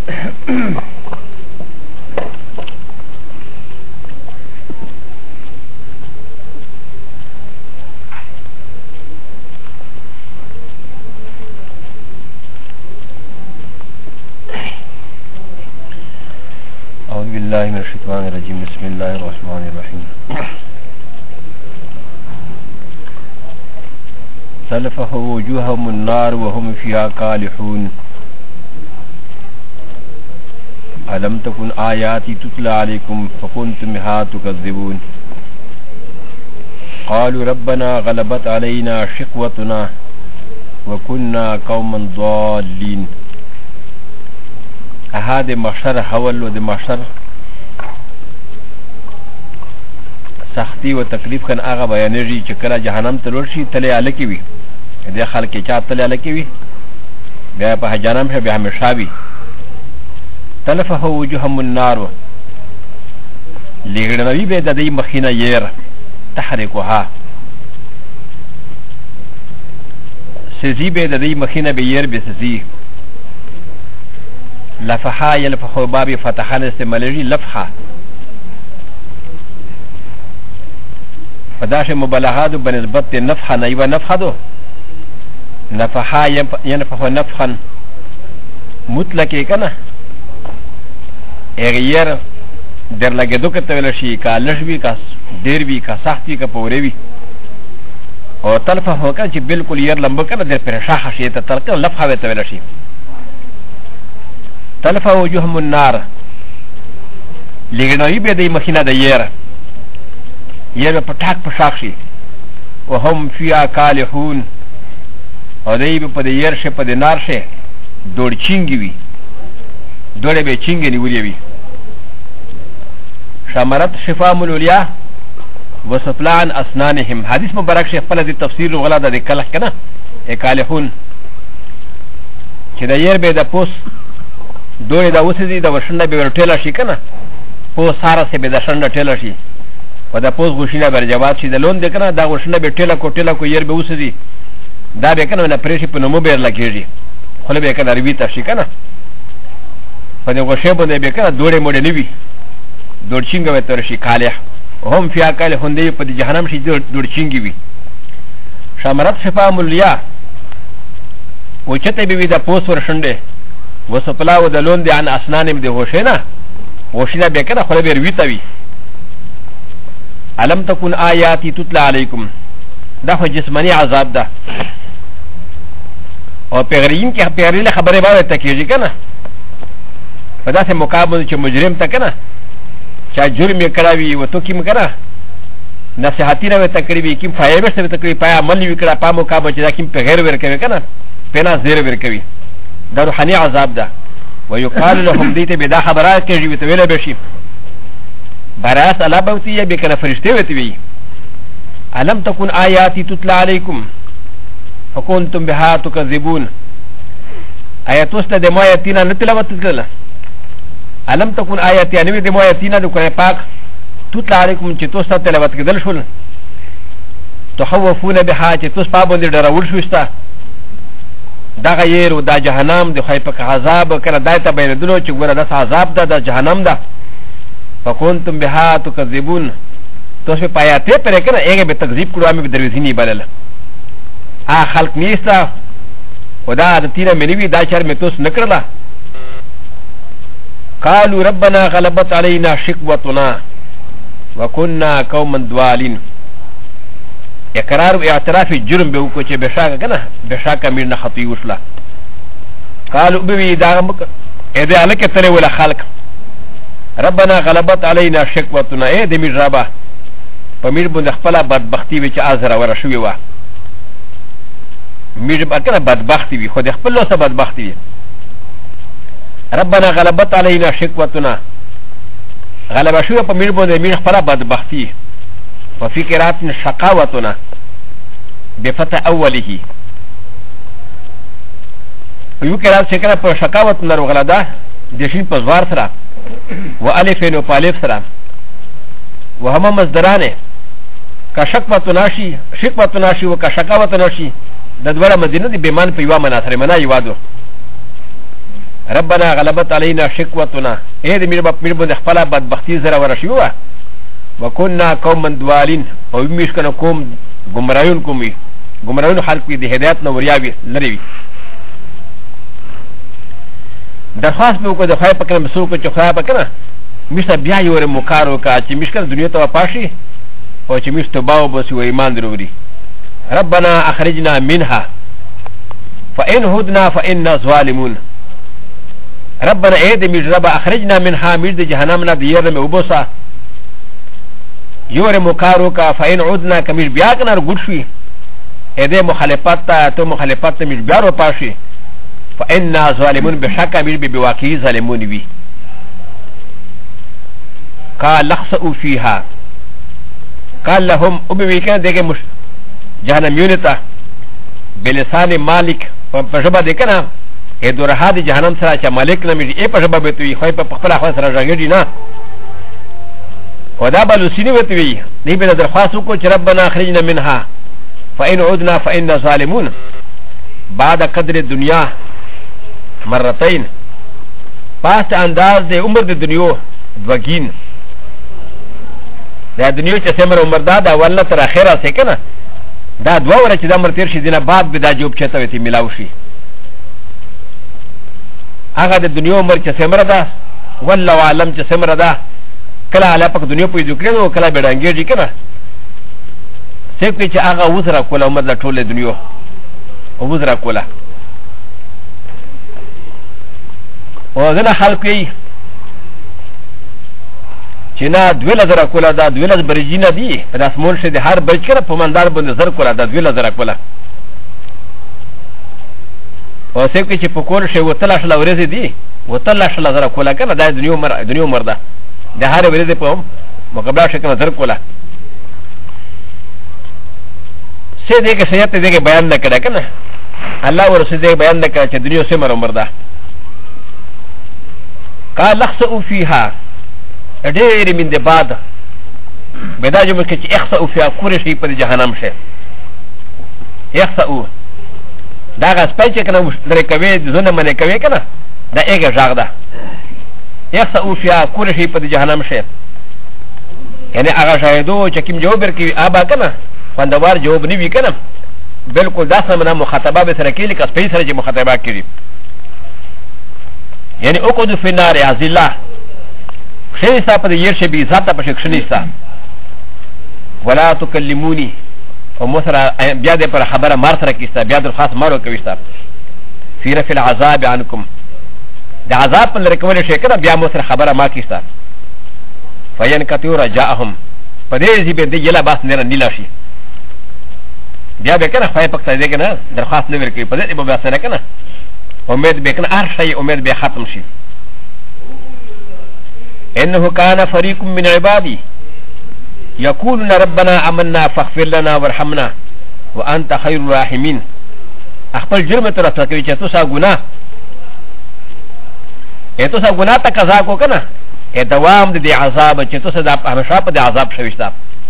أعوذ بالله من الشيطان الرجيم. بسم الله الرحمن الرحيم. سلفه وجوههم النار وهم فيها كالحون. ألم تكن آياتي تتلى عليكم فكنتم بها تكذبون. قالوا ربنا غلبت علينا شقوتنا وكنا قوما ضالين. هذا محشر حول و د محشر سختی و تکلیف کن آغا بیانیږي چې کله جهنم ته لور شي تلې الکی وي د خلک چا تلې الکی وي بیا په جهنم شه بیا همیشه وي. تلفه وجوههم النار لګړنوي به د دې مخینه ير تحرکها سزي به د دې مخینه به ير به سزي لفحا يلفحو بابي فتحان استعمالي لفحا فداش مبالغات بنسبت نفحا نيوه نفحا دو نفحا ينفحو نفحا مطلقه كنا اغير در لگدو کتویل شي کا لشوی کا دیر وی کا سختی کا پوری وی او تلفحو کنا چه بلکل یر لمبو کنا در پرشاخ شیطه تلقن لفحا ویتویل شي. تلفا وجوههم النار لګنوي به د مخینه د ير په ټاک په شاخشي وهم فيها كالحون او دای په د ير شه په د نار شه دوړ چینګي وي دوړې به چینګي نیولې وي. شمرت شفام الوليا وسفلان اسنانهم حدیث مبارک شیخ په د تفسیر غلا د کله کنه كالحون چې د ير به د پوس دوی دا وسدي دا ورشنه به ورټیلا شي کنه په ساره سه به دا شنه ټیلا شي په دا پوس غوښینه بر جواب شي د لون د کنه دا ورشنه به ټیلا کو ير به وسدي دا به کنه نه پریشي په نومو بیر لګیږي خو به کنه روي تاسو کنه په دې غوښه باندې به کنه دوړې موډ نیوي دوړچینګ به تر شي کاله هم فیا کاله هندې په جهنم شي دوړچینګي وي. شمرت شفا ملیا وچته به دا پوس ورشنده وسپلا و د لون دی عن اسنانم دی هوشینا هوشینا بیکنه خلا بیر ویتاوی. علم تکن آیاتی تتلا علیکم دا خو جسمانی عذاب ده او پیغرین که پیغرین خبره باید تکیجی کنه و دا سه مقابل چه مجرم تا کنه چه جرم کراوی و تو کم کنه نصیحتی رو تکریبی کم فایبشت رو تکریبی پای عملی وکرا پا مقابل چه دا کم پیغیر ورکوی کنه پینا زیر ورکوی دا روحاني عذاب ده ويقال لهم ديت بدا خبرات كجي بتويل بشي براس الله بوتي بكنا فرشته وتوي. ألم تكن آياتي تتلى عليكم فكنتم بها تكذبون. آياتوست دموياتنا نتلوت تتلى. ألم تكن آياتي أنوي دموياتنا دكنا باك تتلى عليكم تشتوست تلوت كدل شول تخوفون بها تشتوست بابون دي دراول شوستا دا غیر و دا جهنم دی خواهی پک عذاب کنه دای تا بین دلو چه گوره دست عذاب دا دا جهنم دا فکنتم بها تکذبون تو اس پی پایاته پر کنه ایگه به تکذیب کرو آمی به درویزینی بلل خلق نیستا و دا عدتینا منوی دا چر میں توس نکرلا. قالوا ربنا غلبت علینا شقوتنا وکننا قوما دوالین. اقرار و اعتراف جرم به وکړو چې بشاکه کنه بشاکه میر نه خطی وشله. قالوا بوی دا اې دې الکه تل ولا خلق ربنا غلبت علينا شقوتنا اې دې میر ربا په میر باندې خپل بدبختی وی چې ازره ور شوی و میر کنه بدبختی وی خو دې خپل له بدبختی وی. ربنا غلبت علينا شقوتنا غلبه شوی په میر باندې میر خپل بدبختی وفي قراءة شقاوتنا بفتح أوله ويو قراءة شكرا شقاوتنا رغلدا دشين پزوار سرا وألفين وپالف سرا وهما مصدرانه كشقوتنا شي وكشقاوتنا شي ددولا مدينة دي بمان پيوا مناثر منا يوادو ربنا غلبت علينا شكوتنا ايه دي مير بند خپل بدبختی زرا ورشيوا وكنا قوما دوالين او مش كنا قوم گمراهون کومي گمراهون خلق دي هدايت نو ورياوي لري درخواست به کو د خای پکنه مسو کو چخا پکنه مشته بیا یو مکارو کا چې مشکل دنیا ته پاشي او چې مشته باو بس و ایمان دروري ربنا اخرجنا منها فان هدنا فإنا ظالمون ربنا ايه دي مجربا اخرجنا منها مجد جهنمنا ديار موبوسا يور مكاروكا فإن عدنا كمش بياكنا رغوشي ايه دي مخالفات تو مخالفات مش بيارو پاشي فإنا ظالمون بشكا مش بواقعي ظالمون بي قال لخصئوا فيها قال لهم ابي كان ديگه مش جهنميونتا بلسان مالك فجبا ديكنا ا د ورها د جهنم سره چې مالک نه مې ای په شباب ته وي خو په خپل خوا سره راګړي نه ودا بل سینې وته وي دی به درخواست وکړو چې ربنا اخرجنا منها فإن عدنا فإنا ظالمون بعد قدر الدنيا مرتين پاس انداز د عمر د دنیا دوګین د دنیا چې سمره عمر دا ولله تر اخره سه کنه دا دوه ور چې د عمر تیر شي دینه بعد به دا جوب چته وتی ملاوي شي هغه د دنیا عمر چې سمره ده والله عالم چې سمره ده کله علا پک دنیا په دې کړو کله بیرانګېږي کنه څوک چې هغه وزره کوله عمر د ټوله دنیا او وزره کوله او دغه خلک یې چې نه دوله زره کوله دا دوله برجینه دي په اسمون شه د هر برج کړه په مندار باندې زر کوله دا دوله زره کوله او څوک چې په کور شه وتل شل ورځې دي وتل شل زره کوله کنه دا دنیا عمر ده د هر ورځې په مقابله شه کنه زر کوله څه دې کې سیات دې کې بیان نه کړه کنه الله ورسې دې بیان نه کړه چې دنیا سمره عمر ده قال لخسئوا فيها ډېر من د بعد بدا جمع کې چې اخسئوا فيها کور شي په جهنم شه اخسئوا دا غا سپای چې کنه درې کوي زونه منې کوي کنه دا ایګه ژاغ ده اخسئوا فيها کور شي په جهنم شه یعنی هغه شاهدو چې کوم جواب ورکړي ابا کنه خوندوار جواب نه وی کنه بالکل دا سمنه مخاطبه به سره کې لیکه سپای سره چې مخاطبه کړي یعنی اقعد فی النار عز الله شنیستا پا دیر شبی ذاتا پا شک شنیستا ولا تکلمونی و مصر بیاد پر خبر مار سر کستا بیاد الخاص مارو کویستا فی رفی العذاب عنکم دا عذاب پن لرکولی شکر بیا مصر خبر ما کستا فین کتیو رجاءهم پا دیر زی بین دی یلا باس نیرا نیلا شی بیا بکنه خواهی پکتا دیگه درخواست نویر کوي پا دیر با باس نکنه امید بکنه هر شای امید بے ختم شی انه كان فريق من عبادي يقولون ربنا امنا فاغفر لنا وارحمنا وانت خير الراحمين اخبر جرم ترى تكوي چتوسا گناه اتوسا گناه تا قضا کو کنه ا دوام دي عذاب چتوسا د همیشه په عذاب شويستا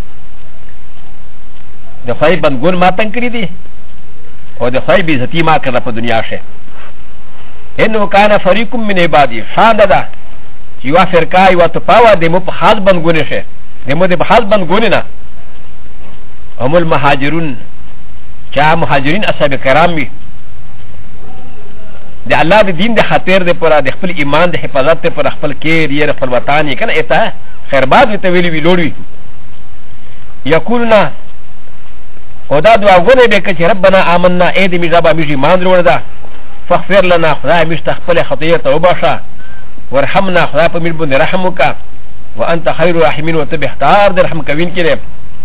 د خای بندګون ما تنگ کړی دي او د خای بي عزتي ما کړه په دنیا شه انه كان فريق من عبادي شان ده یو فرقه یو تپاوه د مو په خاص بندګونه شه د مو د خاص بندګونه نه هم المهاجرون چا مهاجرین اصحاب کرام وي د الله د دین د خاطر د پر د خپل ایمان د حفاظت پر خپل کیر یې خپل وطن یې کنه اته خیرباد وي تویلی وی لوړوي یقولنا او دا دعاونه به چې ربنا آمنا اې دې می رب می ایمان وروړه دا فغفر لنا خدای مستغفر خطیه توبه شه ورحمنا خدا په میر باندې رحم وکا وانت خير الرحمن وتبختار در رحم کوین کړي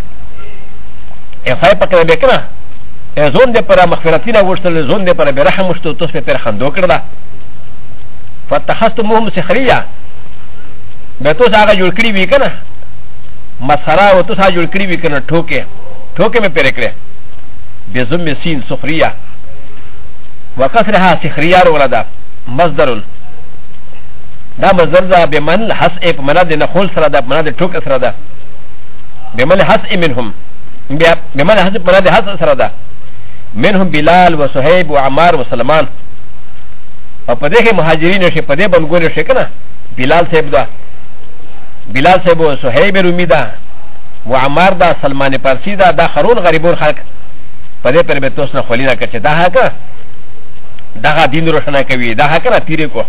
ا فای پکې به کنه زون دې پر مغفرتینا ورسل زون دې پر به رحم مشتو تاسو په خندو کړل فتحستمهم سخريه به تاسو هغه جوړ کړی وی کنه مسرا او تاسو جوړ کړی وی کنه ټوکه مې پرې کړې به زم سین سخريه وکسرها سخريه ولدا مصدر دا مصدر ده بمن الحس په معنا د نخول سره ده معنا د ټوک سره ده بمن الحس منهم بمن الحس په معنا د حس سره ده منهم بلال وصهيب وعمار وسلمان او په دې کې مهاجرین شي په دې بنګونه شي کنه بلال صاحب دا بلال صاحب او صہیب رومی دا معمر دا سلمان پارسی دا خرون غریبون خلق په دې پر به توس نه خلینا کړي دا هکا دا دین روشنه کوي دا هکا تیرې کو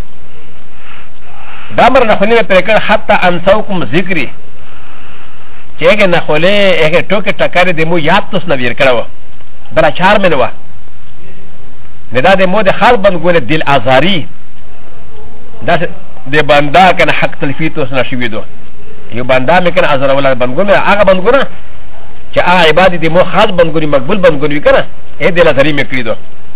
دا مر نه خلینا پر کړه حتی انسوکم ذکری چې هغه نه خله هغه ټوکې ټکارې د مو یاد توس نه ویر کړو بل چار منوا نه دا د مو د خال بنګول دل ازاری دا د بندا کنه حق تلفیت توس نه شوی دو یو بندا مې کنه ازر ولا بنګول هغه بنګونه چې هغه عبادت د مو خاص بنګونی مقبول بنګونی کنه اې دل ازاری مې کړی دو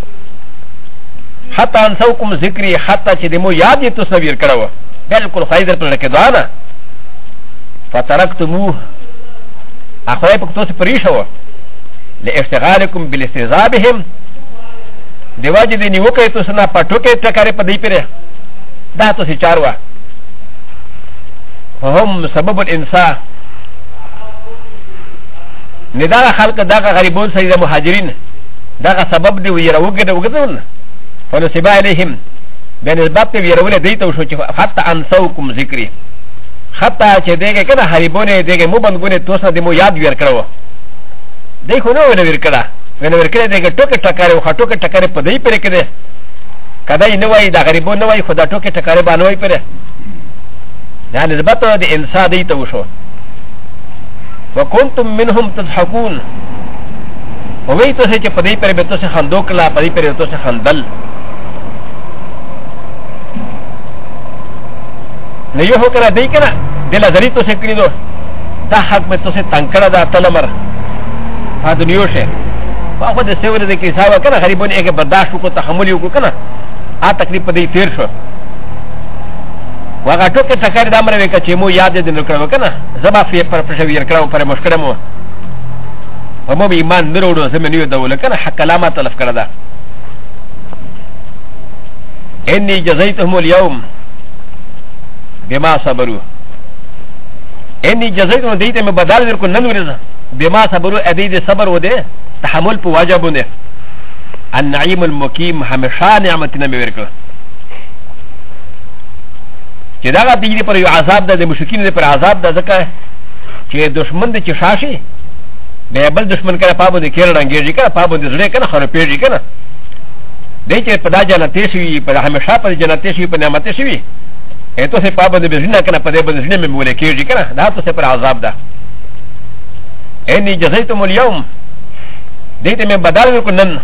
حتی انسوکم ذکری حتی چې د مو یاد یې توس نه ویر کړو بالکل خیدر پر کې دوانه فترکتموه اخوای په توس پریشو لاشتغالکم بالاستذابهم دیواجه دی نیوکه توس نه پټوکه ټکارې په دی پره دا توس چاروا هم سبب الانسان ندا خلق دغه غریبون سید مهاجرین دغه سبب دی ویروګه وګدون فنسبا علیهم بنسبت ویرول دی ته شو چې حتی انسوکم ذکری حتی چې دغه کنه غریبونه دغه مو بنګونه توس نه مو یاد ویر کړو دی خو نو ویر کړه ور کړه دغه ټوکې ټکارې او ټوکې ټکارې په دی پره کې ده کدی نه وای دا غریبون نه وای خدا ټوکې ټکارې باندې وای پره دا نسبت د انسان دی ته وشو وکنتم منهم تضحكون وای ته چې په دی پره به تاسو خندوک لا په دی پره تاسو خندل نه یو کړه دی کنه دل ازری تاسو کړی دو دا حق به تاسو تنکړه دا تلمر ها دنیو شه فاخو د سیور د کې حساب کنه غریبونه یې برداشت وکړو تحمل وکړو کنه ا تکلیف په دې تیر شو واغه ټوکې ټکارې د امر وکړه چې مو یاد دې نکړو کنه زما فی پر پښویر کړو پر مشکره مو هم ایمان نروړو زمونیو دوله کنه حق کلامه تلف کړه دا انی جزیتهم اليوم بما صبروا انی جزیتهم دیته مې بدل ورکو نن ورزه بما صبروا ادي صبر وده تحمل په واجبونه النعيم المقيم همشا نعمتنا مورکل چې دا غدي پر یو عذاب د مشرکین پر عذاب د ځکه چې دشمن د چشاشي به بل دشمن کړه پابو د کېر رنګيږي کړه پابو د زړه کنه خره پیږي کنه دې چې په دا جنت شي په همشا په جنت شي په نعمت شي اته سه پابو د بزنه کنه په دې بزنه مې مولې کېږي کنه دا ته پر عذاب ده اني جزيتم اليوم ديت من بدل وكنن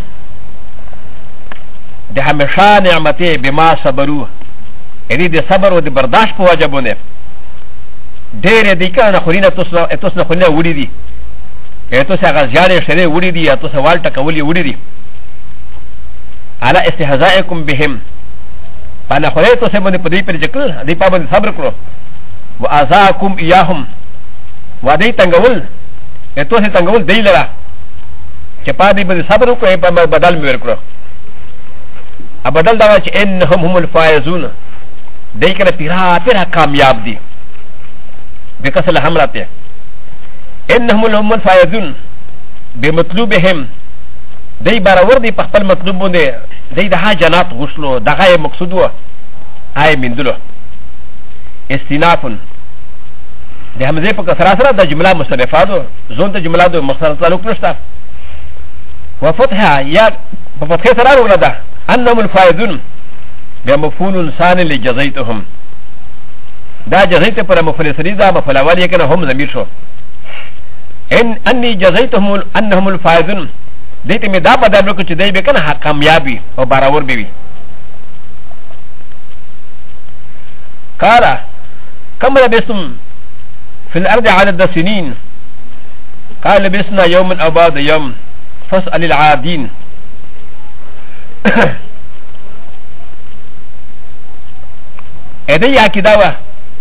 ده همشا نعمتي بما صبروا ادي ده صبر ودي برداشت په واجبونه ډېر دي کنه خورینه تاسو خورینه وړي دي تاسو هغه ځاله شری وړي دي تاسو والټه کولی وړي دي على استهزائكم بهم فانا خوري تاسو باندې په دې پر ځکل دې په باندې صبر کړو واذاكم اياهم ودې تنگول تاسو تنگول دی لرا چې پادې به صبر وکړي په بدل مې ورکړو ا بدل دا چې انهم هم الفائزون دای کنه پیرا کامیاب دي بکسل حملته انهم هم الفائزون بمطلوبهم دای برابر دي په خپل مطلوب باندې دای د حاجات غوښلو دغه مقصود و آی مندلو استنافن د همزه په کسره سره د جمله مستنفاتو زون ته جمله د مختصر تعلق نشته وفتحها يا بفتح سرار ولدا انهم الفائزون بمفعول ثاني لجزيتهم دا جزيت پر مفعول ثاني دا مفعول اول یې کنه هم ضمیر شو ان اني جزيتهم انهم الفائزون دته می دا بدل وکړي چې دای به کنه کامیابی او برابر بي قال كم لبثتم في الارض عدد السنين قال لبثنا يوما او بعض يوم فاسأل العادين ادي عقیده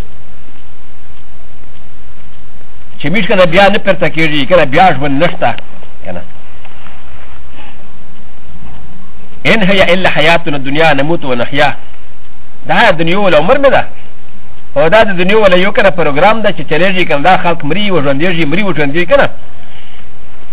چې میش کنه بیا نه پرته کېږي کنه بیا ژوند نشته کنه ان هي الا حياتنا الدنيا نموت ونحيا دا دنیا ول عمر مې ده او دا د دنیا ول یو کنه پروګرام ده چې چلېږي کنه دا خلک مري و ژوندېږي مري و ژوندېږي کنه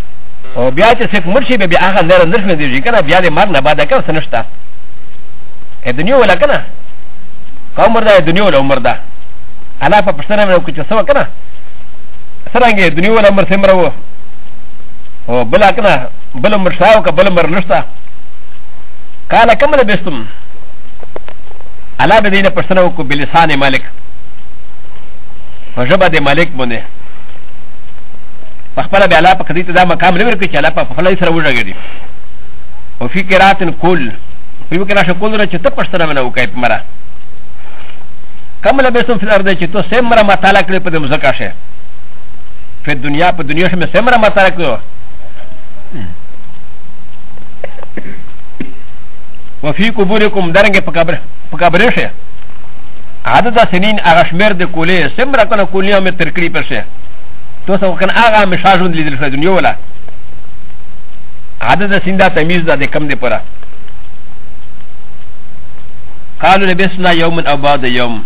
او بیا چې څوک مرشي به بیا هغه نه رندش نه دیږي کنه بیا دې مر نه بعد کنه سنشتا الدنيا ولا كنا كعمر ده الدنيا ولا عمر ده انا فبستنا من كنت سوا كنا سرانجي الدنيا ولا عمر سمرو او بلا كنا بلا مرشاو كبلا مرنشتا قال كم لبستم على بدينا بستنا وكو بلسان مالك فجبا دي مالك بني فخبر بعلا بقديت دا مقام نمر كي چلا فخلا يسرا وجاگدي وفي قرات كل في قرات كل رچ تپستنا من وكاي مرا كم لبستم في الارض چ تو سمرا مطالعه کړي په مزکا شه په دنیا په دنیا شه سمرا مطالعه کړو وفي قبوركم درنګ په قبر شه عدد سنين اغشمر د کولې سمرا کنه کولیا مې ترکړي پشه تو سو کنه اغه مشاجون لیدل په دنیا ولا عدد سندا تمیز ده کم ده پرا قالوا لبسنا يوم او بعد يوم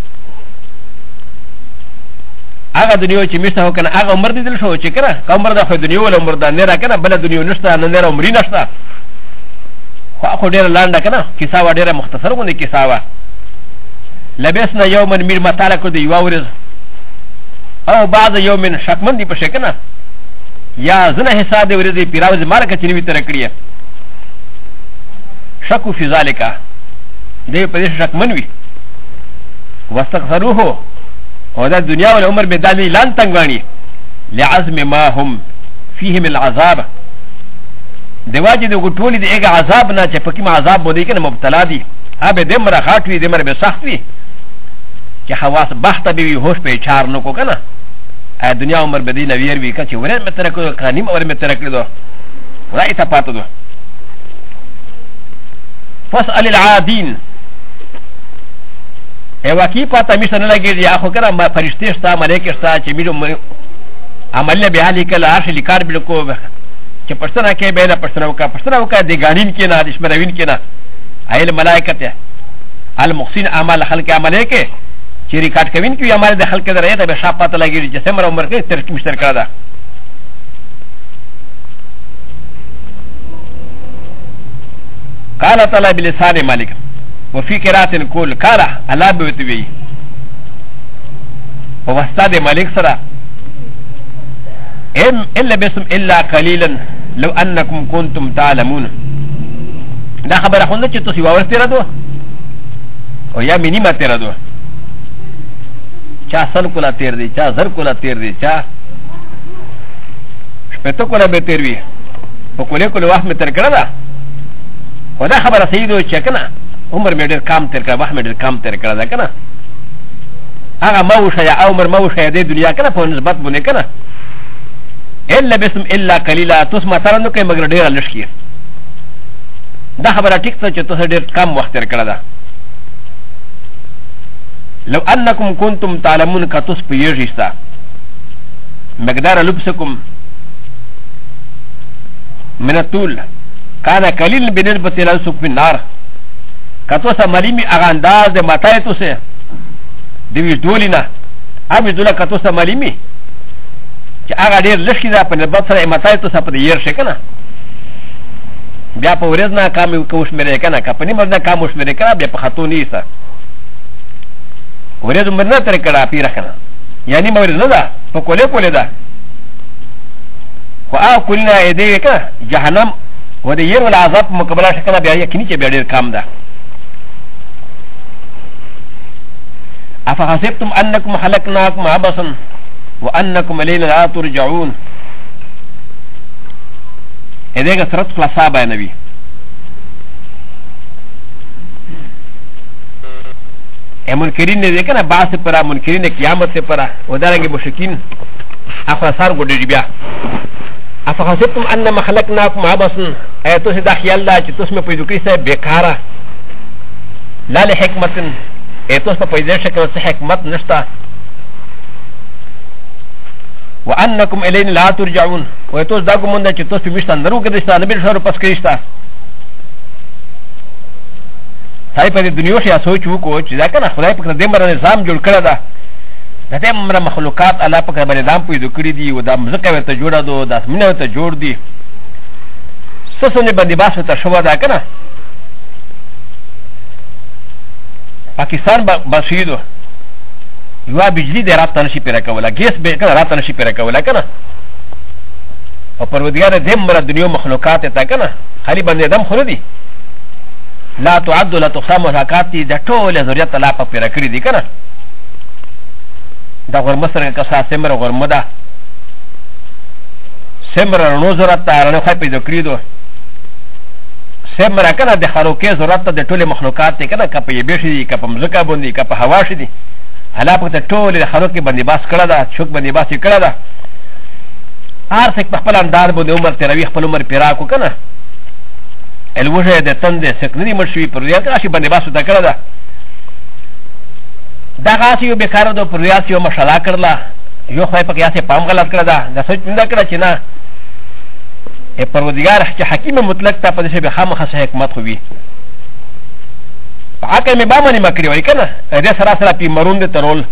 اغه دنیا چې مشته کنه اغه عمر دي دل شو چې کنه عمر ده په دنیا ولا عمر ده نه را کنه بل دنیا نشته نه نه عمر نشته خو ډیر لاندې کنه کیسه و ډیره مختصر غونډه کیسه و لبسنا يوما مير مطالعه کو دی یوورز او بعد يوم شکمن دی پشه کنه یا زنه حساب دی ورزي پیراوز مارکه چنی وی تر کړی شکو فی ذالک دی په دې شکمن وی واستغفروه او دا دنیا ول عمر بدانی لان تنگانی لعزم ما هم فيه من العذاب دیواجی دو ټولی دی ایک عذاب نه چې پکې ما عذاب بودی کنه مبتلا دی ابه دمر خاط وی دمر به سخت وی چې حواس بحث به وی هوش په چار نو کو کنه ا دنیا عمر بدی نویر وی کچ ورن متر کو کانیم اور متر کړو راي ته پاتو دو فاسال العادين ای واقعي پاته مشه نه لګی یا خو کنه ما فرشتي ستا ملائکه ستا چې میډو عمل به حالي کله عرش لیکار بل کو چې پښتنه کې به نه پښتنه وکا دی غانین کې نه دشمنوین کې نه ایل ملائکه ته المحسن اعمال خلق عمله کې چې ریکارډ کوین کې عمل د خلق درې ته به شاپات لګی چې سمره عمر کې ترک مشترک ده قال تعالى بلسان مالك وفي قراءة كل قال الله بوتوي وواستاد مالك سرا إلا بسم إلا قليلا لو أنكم كنتم تعلمون دا خبر خونده چې تاسو واور تیر دو او یا مینیما تیر دو چا سن کولا تیر دی چا زر کولا تیر دی چا شپته کولا به تیر وی په کوله کوله وخت می تر کړه دا خدا خبره صحیح دو چې کنه عمر می ډیر کام تیر کړه وخت می ډیر کام تیر کړه دا کنه هغه موشه یا عمر موشه د دنیا کنه په نسبت باندې کنه الا بسم الا قليلا تسمع ترنو کې مگر ډیر لشکې دا خبره ټیک ته چې تاسو ډیر کم وخت تیر کړه دا لو انکم کنتم تعلمون کتس پیږیستا مقدار لبسکم من الطول كان قليل بالنسبه الى سقف النار کتوسا مليمي اغانداز د ماتایتو سه دی دولنا ابي دولا کتوسا مليمي چې هغه ډیر لشي دا په نسبت سره ماتایتو سه په ير شکنه بیا په ورځ نه کام کوش مې کنه کپنی مرنه کاموش مې کنه بیا په خاتو نیسه ورځ مرنه تر کړه پیره کنه یعنی مورز نه ده په کوله کوله ده خو هغه کولنه دې کنه جهنم و د ير ول عذاب مقابله شکنه بیا یقیني چې بیا ډیر کام ده افحسبتم انكم خلقناكم عبثا وانكم الينا لا ترجعون ادهګه سرت خلاصا بیانوي منکرین نه کنه باس پر منکرین قیامت پر ودارنګ مشکین افسار ګډی بیا افحسبتم انما خلقناكم عبثا ایتو سدا خیال لا چې تاسو په دوکې سره بیکاره لا له حکمت ایتو په پیدا شکل څه حکمت نشتا وانکم الین لا ترجعون ویتو دا کومنده چې تاسو مشتان درو کې دستا نه بل شهر پس کېستا سای په دنیا کې سوچ وکړو چې دا کنه خدای په دې مر نظام جوړ کړی دا د دې مر مخلوقات الله په باندې دام پیدا کړی دي او دا مزکه ته جوړه دو د اسمنه ته جوړ دي سسونه باندې باسه ته شو دا کنه پاکستان بسیدو یو بجلی د رات نشي پیرا کوله ګیس به کنه رات نشي پیرا کوله کنه او پروردگار دې مر دنیا مخلوقات ته کنه خالي باندې دم خور دي لا تعد لا تقسم حرکات د ټول ذریات لا په پیرا کړی دي کنه دا ور مصر کسا سمر ور مدا سمر نو ضرورت ته نه خای پیدا کړی دو سمر کنه د خروکې ضرورت د ټول مخلوقات ته کنه کپې به شي کپ مزکا باندې کپ هوا شي دي هلا په ټول د خروکې باندې باس کړه دا شوک باندې باس کړه دا هر څوک په خپل انداز باندې عمر تروي خپل عمر پیرا کو کنه الوجه د تند سکنري مرشي پر ریاض راشي باندې باس ودا کړه دا دا غاسي یو بیکاره دو پر ریاض یو مشاله کړلا یو خای په کیاسه پام غلط کړه دا د سوچ نه کړه چې نه ا پروردگار چې حکیم مطلق ته په دې به خامخه حکمت خو وي عقل می بامنی مکری وای کنه دې سره سره پی مرون دې ترول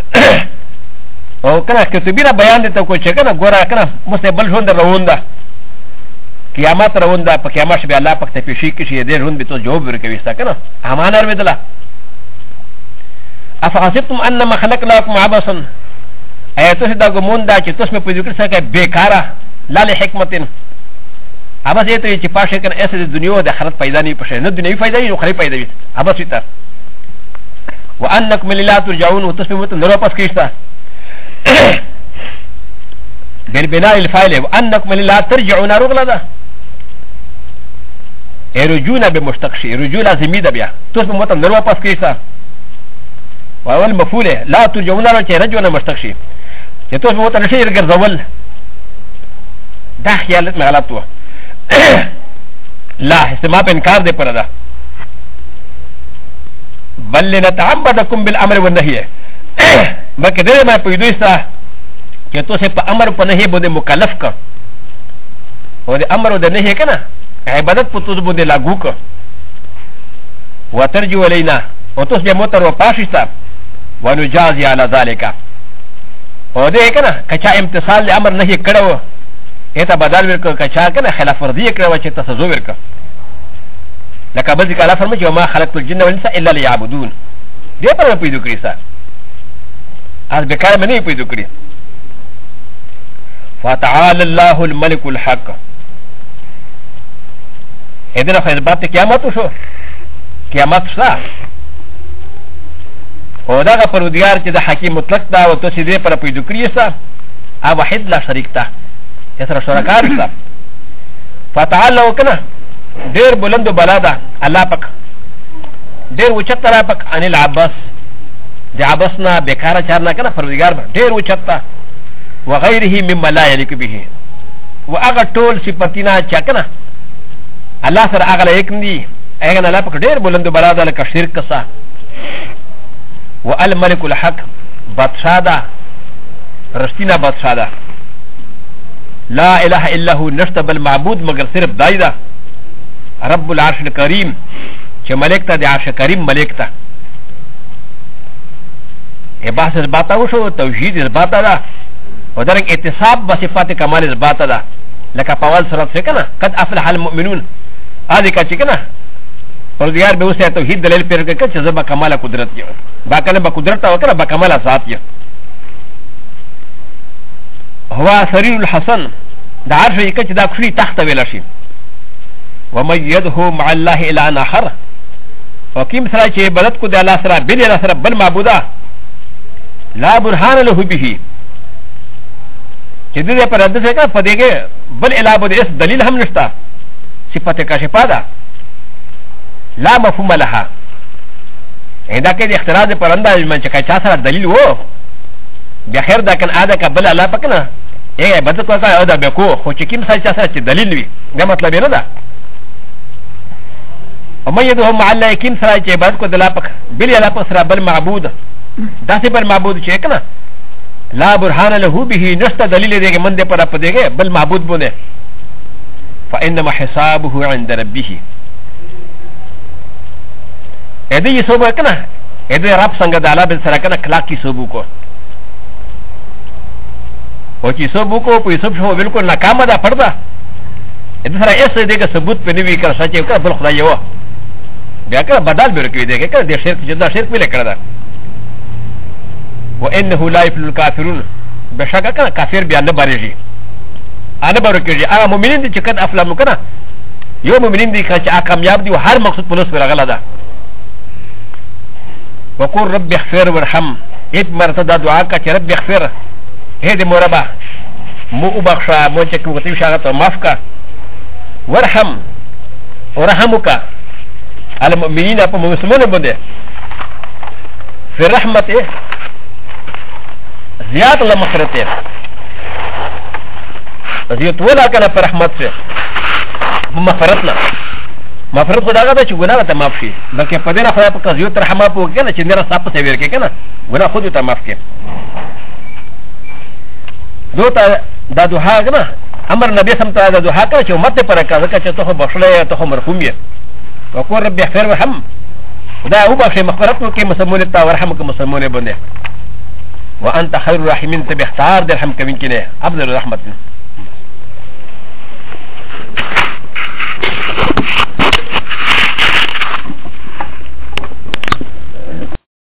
او کنه کتبیره بیان دې ته کو چې کنه ګوره کنه مستقبل ژوند روان ده قیامت روان ده په قیامت به الله پاک ته پیشي کې شه دې ژوند به تو جواب ورکوي ستا کنه امان ور ودلا افحسبتم انما خلقناكم عبثا ایتو دا ګمون دا چې تاسو په دې کې څه کې بیکاره لاله حکمتین ابا سي ته چې پاشه کنه اسه د دنیا د آخرت پیدا نه پشه نه دنیوي پیدا نه خري پیدا وي ابا سي ته وانکم لا ترجعون وتسمعوا نور پس کیستا بالبناء الفاعل وانکم لا ترجعون رغلا ارجونا بمشتقشي رجوع لازمي ده بیا تسمعوا نور پس کیستا واول مفعول لا ترجعون رجعنا مشتقشي چې تسمعوا نشي ګرځول دا خیالت مې غلط و لا استماع په انکار دی پر ده بل نتعبدكم بالامر والنهي بلکې دې ما په دوی سره چې تاسو په امر په نهي باندې مکلف کا او د امر او د نهي کنه عبادت په تاسو باندې لاګو کا وترجو علينا او تاسو به موتر او پاشستا ونجازي على ذلك او دې کنه کچا امتثال د امر نهي کړو ایتا بدل ورکو کچا کنه خلاف ورزی کړو چې تاسو ورکو لکه بل ځکه الله فرمایي چې ما خلقت الجن والانس الا ليعبدون دې پر پیدا کړی سا از بیکار مې پیدا کړی فتعال الله الملك الحق اذن خیرات قیامت شو قیامت شا او دا پرودگار چې د حکیم مطلق دا او تاسو دې پر پیدا کړی سا ا واحد لا شریک تا يسرى شركاء رسا فتعالى وكنا دير بلند بلادا الله بك دير وشتا بك عن العباس دي عباسنا بكارا شارنا كنا فرودگار دير وشتا وغيره مما لا يليق به واغا طول صفتنا چاكنا الله سر اغا ليكن دي اغا الله بك دير بلند بلادا لك شرك سا والملك الحق بادشادا رشتنا بادشادا لا اله الا هو نشتب المعبود مگر صرف دايدا رب العرش الكريم چه ملك تا دي عرش كريم ملك تا بحث اثباتا وشو توحيد اثباتا دا ودرنگ اتصاب بصفات كمال اثباتا دا لکه پاول سرات سکنا قد افلح المؤمنون آدhi کا چکنا پردیار بے اسے توحید دلیل پر کر چه زبا کمال قدرت یا با کلم با قدرت تا وکنا با کمال ذات یا هو سرير الحسن دا عرش يكتش دا كشري تحت ولاشي ومن يده مع الله الى ان اخر وكيم سرا چه بلد کو دا الله سرا بل الله سرا بل معبودا لا برهان له به چه دې پر رد څه کا پدېګه بل اله بده اس دلیل هم نشتا صفته کاشفه ده لا مفهوم لها اذا كان اختراع پر انداز من چا چا سرا دلیل وو بخير دا كان عاده قبل الله پکنا اے بدت وکا او دا بکو خو چې کیم سره چا چې دلیل وي دا مطلب نه ده او مې دوه مع الله کیم سره چې بد کو دلا پک بل الله پر سره بل معبود دا سه بل معبود چې کنا لا برهان له به نست دلیل دیګه من دې پر اپ دیګه بل معبود بونه فانما حسابه عند ربه اې دې سوبه کنا اې دې رب څنګه د الله بل سره کنا کلا کی سوبو کو او چې سبو کو په سب شو بالکل ناکامه ده پړدا اته سره ایسه دغه ثبوت په نیوي کړ سچ یو بل خدای یو بیا کنه بدل به ورکوي دی کنه د شرک جدا شرک ویل کړه دا وانه لا يفلح الكافرون بشکه کنه کافر بیا نه بارېږي انا برکېږي هغه مؤمنین دي چې کله افلام کنه یو مؤمنین دي چې کامیاب دي او هر مقصود په لوس ورغله ده وقول رب اغفر وارحم ایت مرته دا دعا کا چې رب اغفر هي دې مربا مو وبخښه مو چې کوم ته شاغه ته معاف کا ورحم ورحمک على المؤمنين په مسلمانانو باندې في رحمته زیات الله مغفرته زیات ولا کنه پر رحمت سے مغفرتنا مغفرت خدا دا چې ګناه ته معاف شي بلکې په دې نه خدای په زیات رحمت وکړي چې نه صاحب ته ورکړي کنه ګناه خود ته معاف کړي دوته دا دوه کنه امر نبی سم ته دا دوه کړه چې امت پر کړه چې ته بخښلې ته مرحوم یې وقول رب اغفر وارحم دا هو بخښي مغفرت وکړي مسلمان ته ورحمک مسلمان باندې وانت خير الراحمين تبختار درهم كمين كنه افضل رحمه